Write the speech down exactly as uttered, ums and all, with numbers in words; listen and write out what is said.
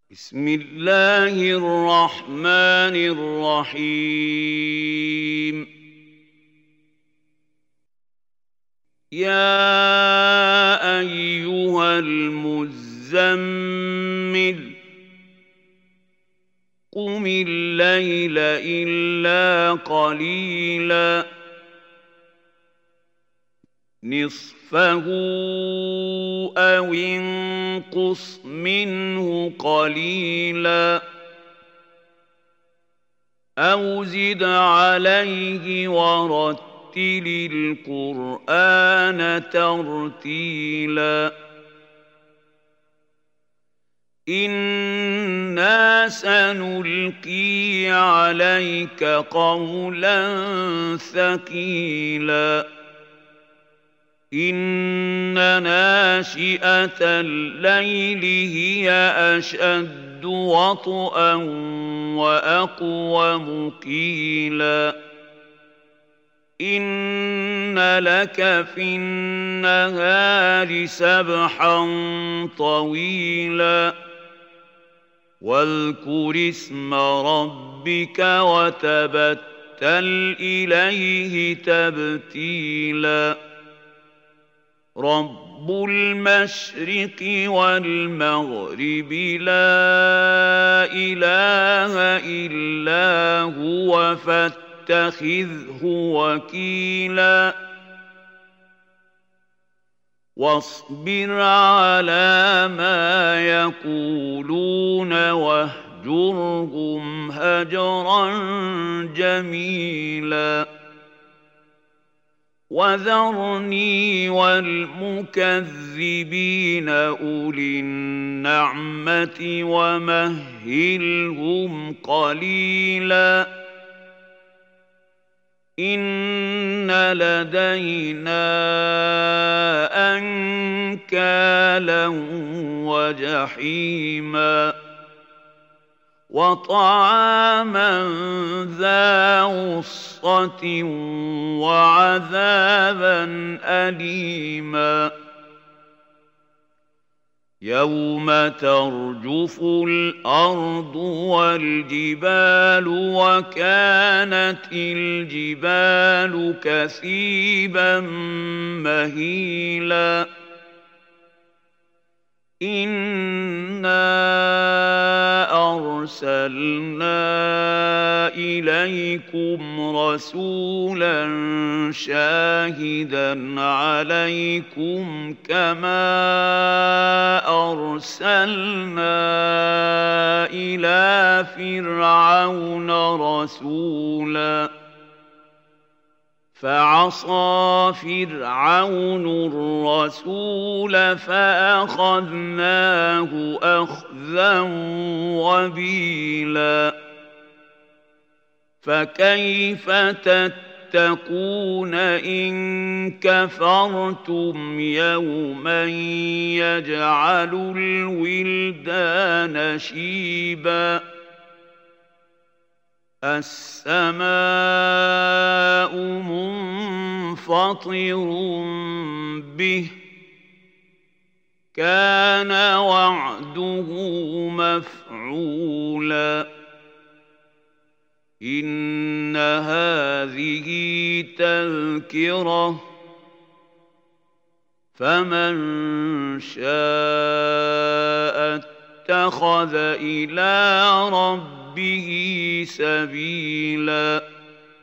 بسم الله الرحمن الرحيم. يا أيها المزمل قم الليل إلا قليلا نصفه أو انقص منه قليلا أو زد عليه ورتل القرآن ترتيلا إنا سنلقي عليك قولا ثقيلا إن ناشئة الليل هي أشد وطئا وأقوم قيلا إن لك في النهار سبحا طويلا واذكر اسم ربك وتبتل إليه تبتيلا رب المشرق والمغرب لا إله إلا هو فاتخذه وكيلا واصبر على ما يقولون واهجرهم هجرا جميلا وذرني والمكذبين أولي النعمة ومهلهم قليلا إن لدينا أنكالا وجحيما وطعاما ذا غصة وعذابا أليما يوم ترجف الأرض والجبال وكانت الجبال كثيبا مهيلا إنا أرسلنا إليكم رسولا شاهدا عليكم كما أرسلنا إلى فرعون رسولا فعصى فرعون الرسول فأخذناه أخذا وبيلا فكيف تتقون إن كفرتم يوما يجعل الولدان شيبا السماء منفطر به كان وعده مفعولا إن هذه تذكرة فمن شاء اتخذ إلى ربه به سبيلا